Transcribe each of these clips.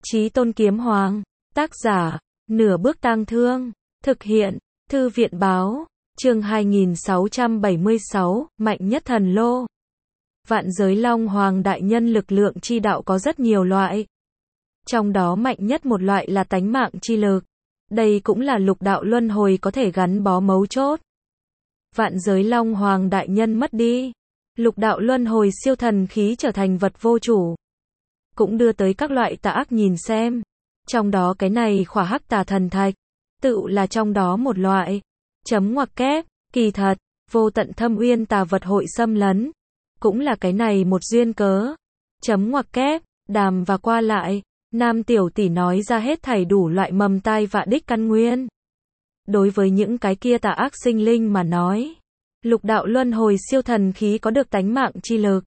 Chí Tôn Kiếm Hoàng. Tác giả, Nửa Bước Tang Thương. Thực hiện, Thư viện Báo. Chương 2676, Mạnh Nhất Thần Lô. Vạn giới Long Hoàng đại nhân lực lượng chi đạo có rất nhiều loại. Trong đó mạnh nhất một loại là tánh mạng chi lực. Đây cũng là lục đạo luân hồi có thể gắn bó mấu chốt. Vạn giới Long Hoàng đại nhân mất đi. Lục đạo luân hồi siêu thần khí trở thành vật vô chủ. Cũng đưa tới các loại tà ác nhìn xem. Trong đó cái này khỏa hắc tà thần thạch. Tự là trong đó một loại. Chấm ngoặc kép, kỳ thật, vô tận thâm uyên tà vật hội xâm lấn. Cũng là cái này một duyên cớ. Chấm ngoặc kép, đàm và qua lại. Nam tiểu tỷ nói ra hết thảy đủ loại mầm tai vạ đích căn nguyên. Đối với những cái kia tà ác sinh linh mà nói. Lục đạo luân hồi siêu thần khí có được tánh mạng chi lực.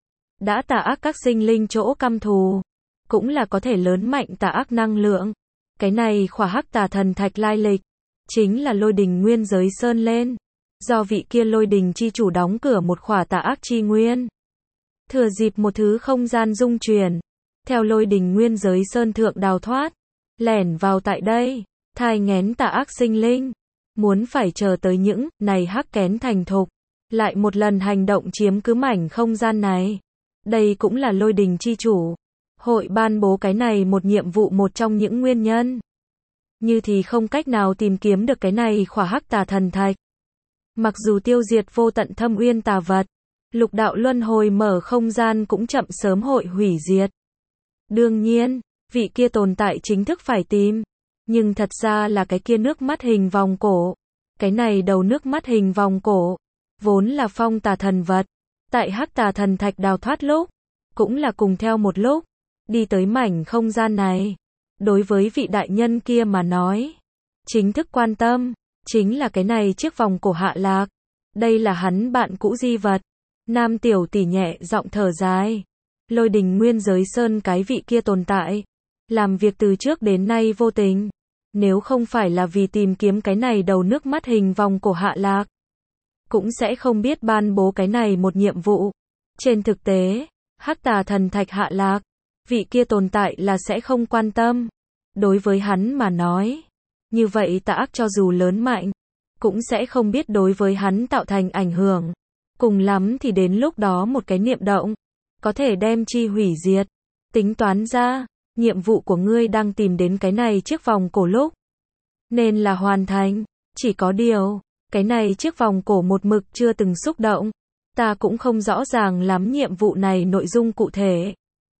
Đã tà ác các sinh linh chỗ căm thù. Cũng là có thể lớn mạnh tà ác năng lượng. Cái này khỏa hắc tà thần thạch lai lịch. Chính là lôi đình nguyên giới sơn lên. Do vị kia lôi đình chi chủ đóng cửa một khỏa tà ác chi nguyên. Thừa dịp một thứ không gian dung chuyển. Theo lôi đình nguyên giới sơn thượng đào thoát. Lẻn vào tại đây. Thai nghén tà ác sinh linh. Muốn phải chờ tới những này hắc kén thành thục. Lại một lần hành động chiếm cứ mảnh không gian này. Đây cũng là lôi đình chi chủ. Hội ban bố cái này một nhiệm vụ một trong những nguyên nhân. Như thì không cách nào tìm kiếm được cái này khỏa hắc tà thần thạch. Mặc dù tiêu diệt vô tận thâm uyên tà vật. Lục đạo luân hồi mở không gian cũng chậm sớm hội hủy diệt. Đương nhiên, vị kia tồn tại chính thức phải tìm. Nhưng thật ra là cái kia nước mắt hình vòng cổ. Cái này đầu nước mắt hình vòng cổ. Vốn là phong tà thần vật. Tại hắc tà thần thạch đào thoát lúc. Cũng là cùng theo một lúc. Đi tới mảnh không gian này. Đối với vị đại nhân kia mà nói. Chính thức quan tâm. Chính là cái này chiếc vòng cổ hạ lạc. Đây là hắn bạn cũ di vật. Nam tiểu tỷ nhẹ giọng thở dài. Lôi đình nguyên giới sơn cái vị kia tồn tại. Làm việc từ trước đến nay vô tình. Nếu không phải là vì tìm kiếm cái này đầu nước mắt hình vòng cổ hạ lạc. Cũng sẽ không biết ban bố cái này một nhiệm vụ. Trên thực tế, hắc tà thần thạch hạ lạc. Vị kia tồn tại là sẽ không quan tâm. Đối với hắn mà nói. Như vậy tà ác cho dù lớn mạnh. Cũng sẽ không biết đối với hắn tạo thành ảnh hưởng. Cùng lắm thì đến lúc đó một cái niệm động. Có thể đem chi hủy diệt. Tính toán ra. Nhiệm vụ của ngươi đang tìm đến cái này chiếc vòng cổ lúc. Nên là hoàn thành. Chỉ có điều. Cái này chiếc vòng cổ một mực chưa từng xúc động. Ta cũng không rõ ràng lắm nhiệm vụ này nội dung cụ thể.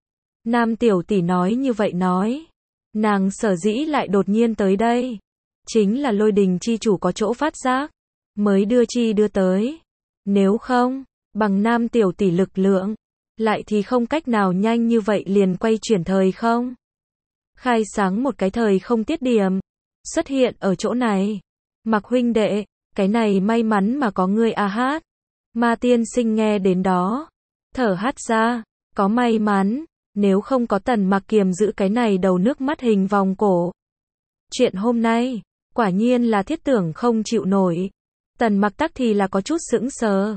Nam tiểu tỷ nói như vậy nói. Nàng sở dĩ lại đột nhiên tới đây. Chính là lôi đình chi chủ có chỗ phát giác. Mới đưa tới. Nếu không, bằng nam tiểu tỷ lực lượng. Lại thì không cách nào nhanh như vậy liền quay chuyển thời không. Khai sáng một cái thời không tiết điểm. Xuất hiện ở chỗ này. Mặc huynh đệ, cái này may mắn mà có ngươi a hát. Ma tiên sinh nghe đến đó. Thở hắt ra. Có may mắn. Nếu không có Tần Mặc kiềm giữ cái này đầu nước mắt hình vòng cổ. Chuyện hôm nay, quả nhiên là thiết tưởng không chịu nổi. Tần Mặc tắc thì là có chút sững sờ.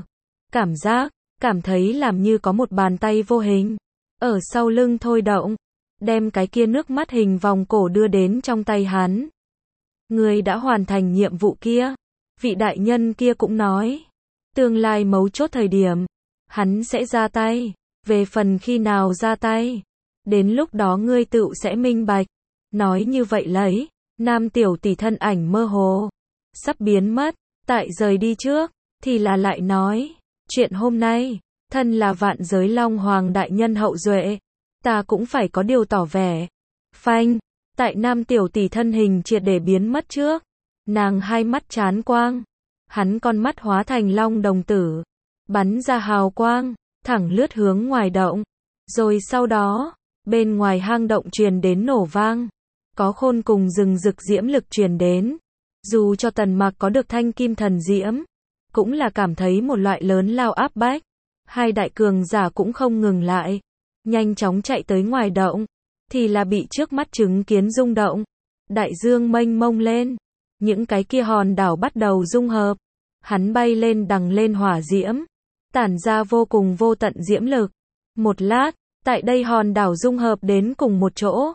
Cảm thấy làm như có một bàn tay vô hình. Ở sau lưng thôi động. Đem cái kia nước mắt hình vòng cổ đưa đến trong tay hắn. Người đã hoàn thành nhiệm vụ kia. Vị đại nhân kia cũng nói. Tương lai mấu chốt thời điểm. Hắn sẽ ra tay. Về phần khi nào ra tay. Đến lúc đó ngươi tự sẽ minh bạch. Nói như vậy lấy. Nam tiểu tỷ thân ảnh mơ hồ. Sắp biến mất. Tại rời đi trước. Thì là lại nói. Chuyện hôm nay. Thân là vạn giới Long Hoàng đại nhân hậu duệ. Ta cũng phải có điều tỏ vẻ. Phanh. Tại nam tiểu tỷ thân hình triệt để biến mất trước. Nàng hai mắt chán quang. Hắn con mắt hóa thành long đồng tử. Bắn ra hào quang. Thẳng lướt hướng ngoài động. Rồi sau đó. Bên ngoài hang động truyền đến nổ vang. Có khôn cùng rừng rực diễm lực truyền đến. Dù cho Tần Mặc có được thanh kim thần diễm. Cũng là cảm thấy một loại lớn lao áp bách. Hai đại cường giả cũng không ngừng lại. Nhanh chóng chạy tới ngoài động. Thì là bị trước mắt chứng kiến rung động. Đại dương mênh mông lên. Những cái kia hòn đảo bắt đầu dung hợp. Hắn bay lên đằng lên hỏa diễm. Tản ra vô cùng vô tận diễm lực. Một lát, tại đây hòn đảo dung hợp đến cùng một chỗ.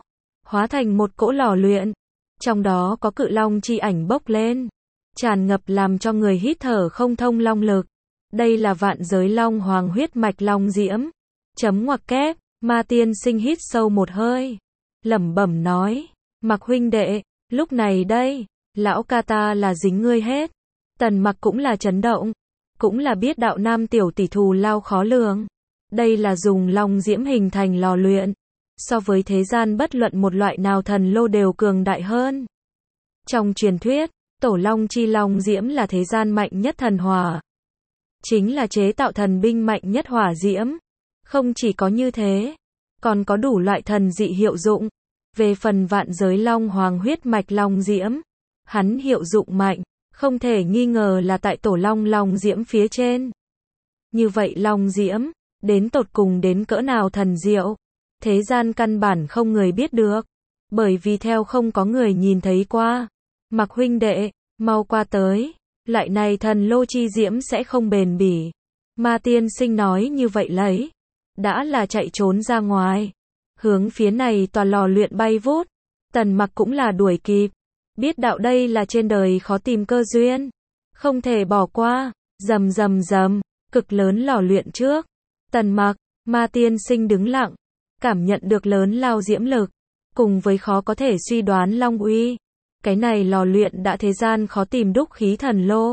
hóa thành một cỗ lò luyện. Trong đó có cự long chi ảnh bốc lên, tràn ngập làm cho người hít thở không thông long lực. Đây là vạn giới long hoàng huyết mạch long diễm. Chấm ngoặc kép, Ma Tiên Sinh hít sâu một hơi, lẩm bẩm nói, Mặc huynh đệ, lúc này đây, lão ca ta là dính ngươi hết. Tần Mặc cũng là chấn động, cũng là biết đạo nam tiểu tỷ thù lao khó lường. Đây là dùng long diễm hình thành lò luyện, so với thế gian bất luận một loại nào thần lô đều cường đại hơn. Trong truyền thuyết, tổ long chi long diễm là thế gian mạnh nhất thần hỏa, chính là chế tạo thần binh mạnh nhất hỏa diễm. Không chỉ có như thế, còn có đủ loại thần dị hiệu dụng. Về phần vạn giới long hoàng huyết mạch long diễm, hắn hiệu dụng mạnh, không thể nghi ngờ là tại tổ long diễm phía trên. Như vậy long diễm, đến tột cùng đến cỡ nào thần diệu, thế gian căn bản không người biết được, bởi vì theo không có người nhìn thấy qua. Mặc huynh đệ, mau qua tới, lại này thần lô chi diễm sẽ không bền bỉ. Ma Tiên Sinh nói như vậy lấy, đã là chạy trốn ra ngoài, hướng phía này tòa lò luyện bay vút. Tần Mặc cũng là đuổi kịp, biết đạo đây là trên đời khó tìm cơ duyên, không thể bỏ qua. Rầm rầm rầm, cực lớn lò luyện trước, Tần Mặc, Ma Tiên Sinh đứng lặng, cảm nhận được lớn lao diễm lực, cùng với khó có thể suy đoán long uy. Cái này lò luyện đã thế gian khó tìm đúc khí thần lô.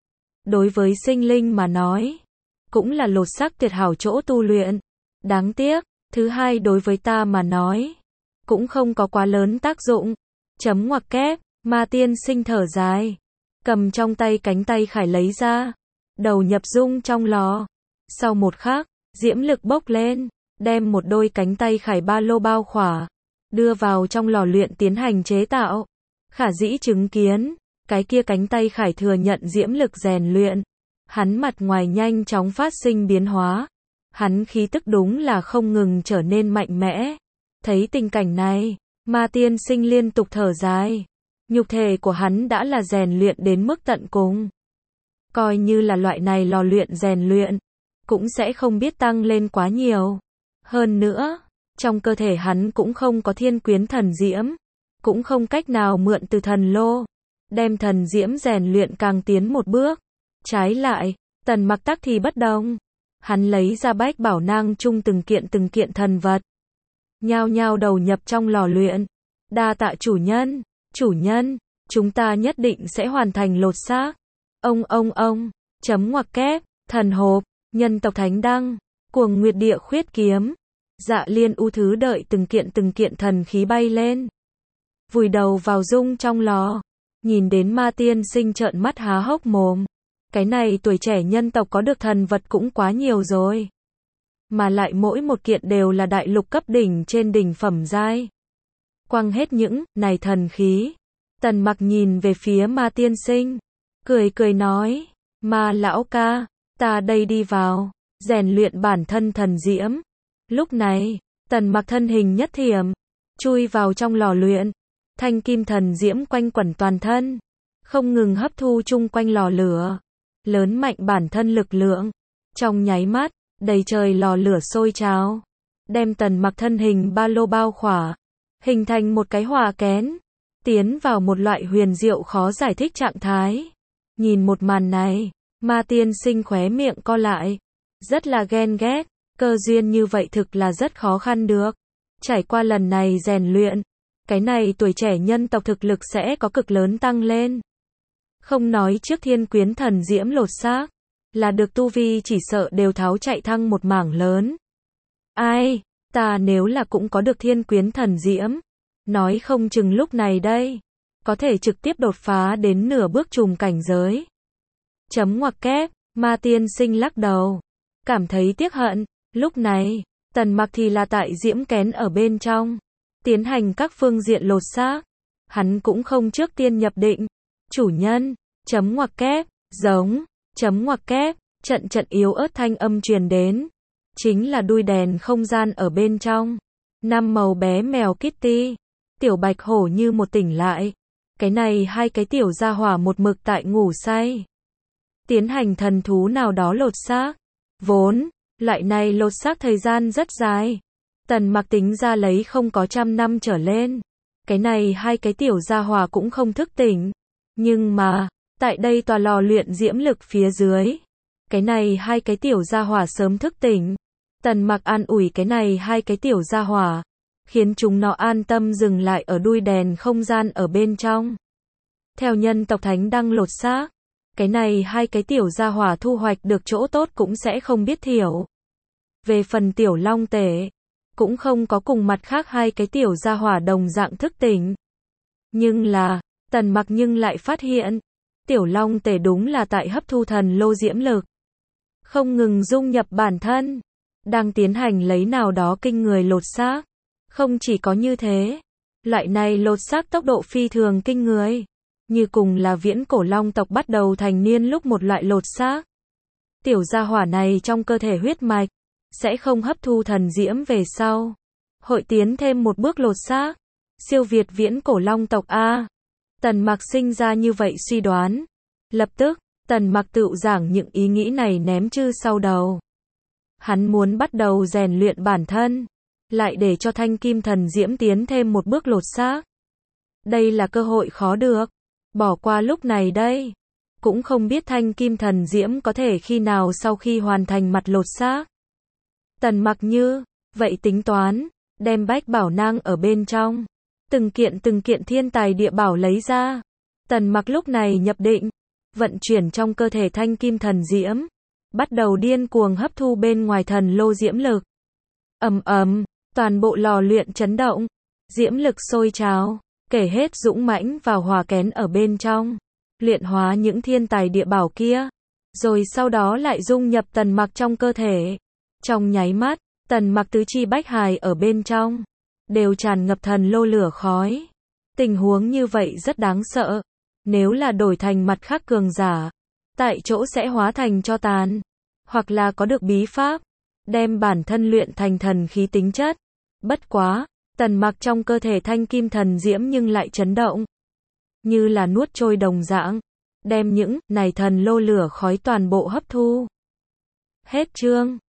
Đối với sinh linh mà nói, cũng là lột xác tuyệt hảo chỗ tu luyện. Đáng tiếc, thứ hai đối với ta mà nói, cũng không có quá lớn tác dụng. Chấm ngoặc kép, Ma Tiên Sinh thở dài, cầm trong tay cánh tay khải lấy ra, đầu nhập dung trong lò. Sau một khắc, diễm lực bốc lên, đem một đôi cánh tay khải ba lô bao khỏa, đưa vào trong lò luyện tiến hành chế tạo. Khả dĩ chứng kiến, cái kia cánh tay khải thừa nhận diễm lực rèn luyện, hắn mặt ngoài nhanh chóng phát sinh biến hóa, hắn khí tức đúng là không ngừng trở nên mạnh mẽ. Thấy tình cảnh này, Ma Tiên Sinh liên tục thở dài, nhục thể của hắn đã là rèn luyện đến mức tận cùng. Coi như là loại này lò luyện rèn luyện, cũng sẽ không biết tăng lên quá nhiều. Hơn nữa, trong cơ thể hắn cũng không có thiên quyến thần diễm, cũng không cách nào mượn từ thần lô, đem thần diễm rèn luyện càng tiến một bước. Trái lại, Tần Mặc tắc thì bất đồng. Hắn lấy ra bách bảo nang chung từng kiện thần vật, nhao nhao đầu nhập trong lò luyện. Đa tạ chủ nhân, chúng ta nhất định sẽ hoàn thành lột xác. Ông, chấm ngoặc kép, thần hộp, nhân tộc thánh đăng, cuồng nguyệt địa khuyết kiếm, Dạ Liên U thứ đợi từng kiện thần khí bay lên, vùi đầu vào dung trong lò. Nhìn đến Ma Tiên Sinh trợn mắt há hốc mồm. Cái này tuổi trẻ nhân tộc có được thần vật cũng quá nhiều rồi, mà lại mỗi một kiện đều là đại lục cấp đỉnh trên đỉnh phẩm giai. Quăng hết những này thần khí, Tần Mặc nhìn về phía Ma Tiên Sinh, cười nói, Ma lão ca, ta đây đi vào, rèn luyện bản thân thần diễm. Lúc này, Tần Mặc thân hình nhất thiểm, chui vào trong lò luyện, thanh kim thần diễm quanh quẩn toàn thân, không ngừng hấp thu chung quanh lò lửa, lớn mạnh bản thân lực lượng. Trong nháy mắt, đầy trời lò lửa sôi trào, đem Tần Mặc thân hình ba lô bao khỏa, hình thành một cái hỏa kén, tiến vào một loại huyền diệu khó giải thích trạng thái. Nhìn một màn này, Ma Tiên Sinh khóe miệng co lại, rất là ghen ghét, cơ duyên như vậy thực là rất khó khăn được. Trải qua lần này rèn luyện, cái này tuổi trẻ nhân tộc thực lực sẽ có cực lớn tăng lên. Không nói trước thiên quyến thần diễm lột xác, là được tu vi chỉ sợ đều tháo chạy thăng một mảng lớn. Ai, ta nếu là cũng có được thiên quyến thần diễm, nói không chừng lúc này đây, có thể trực tiếp đột phá đến nửa bước trùng cảnh giới. Chấm ngoặc kép, Ma Tiên Sinh lắc đầu, cảm thấy tiếc hận. Lúc này, Tần Mặc thì là tại diễm kén ở bên trong, tiến hành các phương diện lột xác. Hắn cũng không trước tiên nhập định. Chủ nhân, chấm ngoặc kép, giống, chấm ngoặc kép, trận yếu ớt thanh âm truyền đến. Chính là đuôi đèn không gian ở bên trong. Năm màu bé mèo Kitty, tiểu bạch hổ như một tỉnh lại. Cái này hai cái tiểu gia hỏa một mực tại ngủ say. Tiến hành thần thú nào đó lột xác. Vốn, loại này lột xác thời gian rất dài. Tần Mặc tính ra lấy không có 100 năm trở lên. Cái này hai cái tiểu gia hỏa cũng không thức tỉnh. Nhưng mà, tại đây tòa lò luyện diễm lực phía dưới, cái này hai cái tiểu gia hỏa sớm thức tỉnh. Tần Mặc an ủi cái này hai cái tiểu gia hỏa, khiến chúng nó an tâm dừng lại ở đuôi đèn không gian ở bên trong. Theo nhân tộc thánh đăng lột xác, cái này hai cái tiểu gia hỏa thu hoạch được chỗ tốt cũng sẽ không biết thiểu. Về phần tiểu long tể, cũng không có cùng mặt khác hai cái tiểu gia hỏa đồng dạng thức tỉnh. Nhưng là, Tần Mặc nhưng lại phát hiện, tiểu long tể đúng là tại hấp thu thần lô diễm lực, không ngừng dung nhập bản thân, đang tiến hành lấy nào đó kinh người lột xác. Không chỉ có như thế, loại này lột xác tốc độ phi thường kinh người, như cùng là viễn cổ long tộc bắt đầu thành niên lúc một loại lột xác. Tiểu gia hỏa này trong cơ thể huyết mạch, sẽ không hấp thu thần diễm về sau, hội tiến thêm một bước lột xác, siêu việt viễn cổ long tộc A. Tần Mặc sinh ra như vậy suy đoán. Lập tức, Tần Mặc tựu giảng những ý nghĩ này ném chư sau đầu. Hắn muốn bắt đầu rèn luyện bản thân, lại để cho thanh kim thần diễm tiến thêm một bước lột xác. Đây là cơ hội khó được, bỏ qua lúc này đây. Cũng không biết thanh kim thần diễm có thể khi nào sau khi hoàn thành mặt lột xác. Tần Mặc như vậy tính toán, đem bách bảo nang ở bên trong, từng kiện thiên tài địa bảo lấy ra. Tần Mặc lúc này nhập định, vận chuyển trong cơ thể thanh kim thần diễm, bắt đầu điên cuồng hấp thu bên ngoài thần lô diễm lực. Ầm ầm, toàn bộ lò luyện chấn động, diễm lực sôi trào, kể hết dũng mãnh vào hòa kén ở bên trong, luyện hóa những thiên tài địa bảo kia, rồi sau đó lại dung nhập Tần Mặc trong cơ thể. Trong nháy mắt, Tần Mặc tứ chi bách hài ở bên trong, đều tràn ngập thần lô lửa khói. Tình huống như vậy rất đáng sợ. Nếu là đổi thành mặt khác cường giả, tại chỗ sẽ hóa thành tro tàn, hoặc là có được bí pháp, đem bản thân luyện thành thần khí tính chất. Bất quá, Tần Mặc trong cơ thể thanh kim thần diễm nhưng lại chấn động, như là nuốt trôi đồng dạng, đem những này thần lô lửa khói toàn bộ hấp thu. Hết chương.